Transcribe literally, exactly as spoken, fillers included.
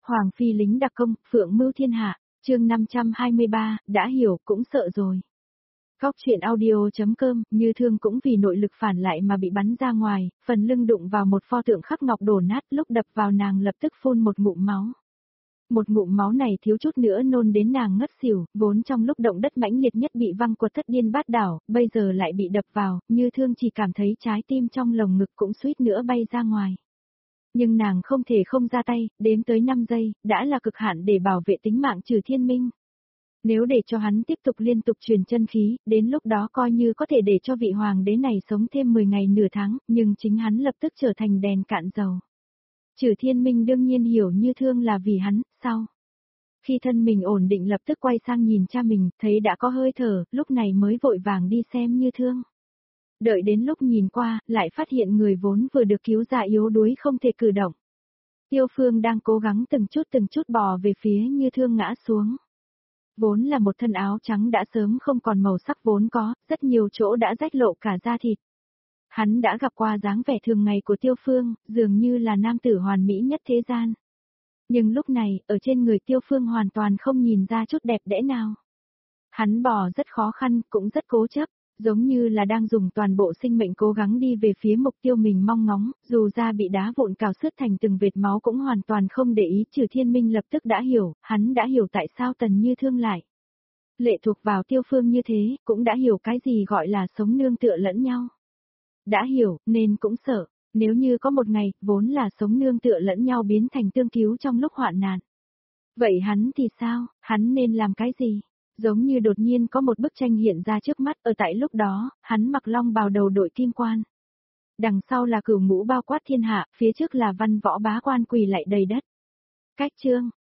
Hoàng phi lính đặc công, phượng mưu thiên hạ, chương năm trăm hai mươi ba, đã hiểu, cũng sợ rồi. Góc truyện audio.com, Như Thương cũng vì nội lực phản lại mà bị bắn ra ngoài, phần lưng đụng vào một pho tượng khắc ngọc đổ nát, lúc đập vào nàng lập tức phun một ngụm máu. Một ngụm máu này thiếu chút nữa nôn đến nàng ngất xỉu, vốn trong lúc động đất mãnh liệt nhất bị văng quật thất điên bát đảo, bây giờ lại bị đập vào, Như Thương chỉ cảm thấy trái tim trong lồng ngực cũng suýt nữa bay ra ngoài. Nhưng nàng không thể không ra tay, đếm tới năm giây, đã là cực hạn để bảo vệ tính mạng Trừ Thiên Minh. Nếu để cho hắn tiếp tục liên tục truyền chân khí, đến lúc đó coi như có thể để cho vị hoàng đế này sống thêm mười ngày nửa tháng, nhưng chính hắn lập tức trở thành đèn cạn dầu. Trừ Thiên Minh đương nhiên hiểu Như Thương là vì hắn, sao? Khi thân mình ổn định lập tức quay sang nhìn cha mình, thấy đã có hơi thở, lúc này mới vội vàng đi xem Như Thương. Đợi đến lúc nhìn qua, lại phát hiện người vốn vừa được cứu ra yếu đuối không thể cử động. Tiêu Phương đang cố gắng từng chút từng chút bò về phía Như Thương ngã xuống. Vốn là một thân áo trắng đã sớm không còn màu sắc vốn có, rất nhiều chỗ đã rách lộ cả da thịt. Hắn đã gặp qua dáng vẻ thường ngày của Tiêu Phương, dường như là nam tử hoàn mỹ nhất thế gian. Nhưng lúc này, ở trên người Tiêu Phương hoàn toàn không nhìn ra chút đẹp đẽ nào. Hắn bò rất khó khăn, cũng rất cố chấp, giống như là đang dùng toàn bộ sinh mệnh cố gắng đi về phía mục tiêu mình mong ngóng, dù da bị đá vụn cào xước thành từng vệt máu cũng hoàn toàn không để ý. Trừ Thiên Minh lập tức đã hiểu, hắn đã hiểu tại sao Tần Như Thương lại lệ thuộc vào Tiêu Phương như thế, cũng đã hiểu cái gì gọi là sống nương tựa lẫn nhau. Đã hiểu, nên cũng sợ, nếu như có một ngày, vốn là sống nương tựa lẫn nhau biến thành tương cứu trong lúc hoạn nạn. Vậy hắn thì sao, hắn nên làm cái gì? Giống như đột nhiên có một bức tranh hiện ra trước mắt, ở tại lúc đó, hắn mặc long bào đầu đội kim quan. Đằng sau là cửu ngũ bao quát thiên hạ, phía trước là văn võ bá quan quỳ lạy đầy đất. Cách chương,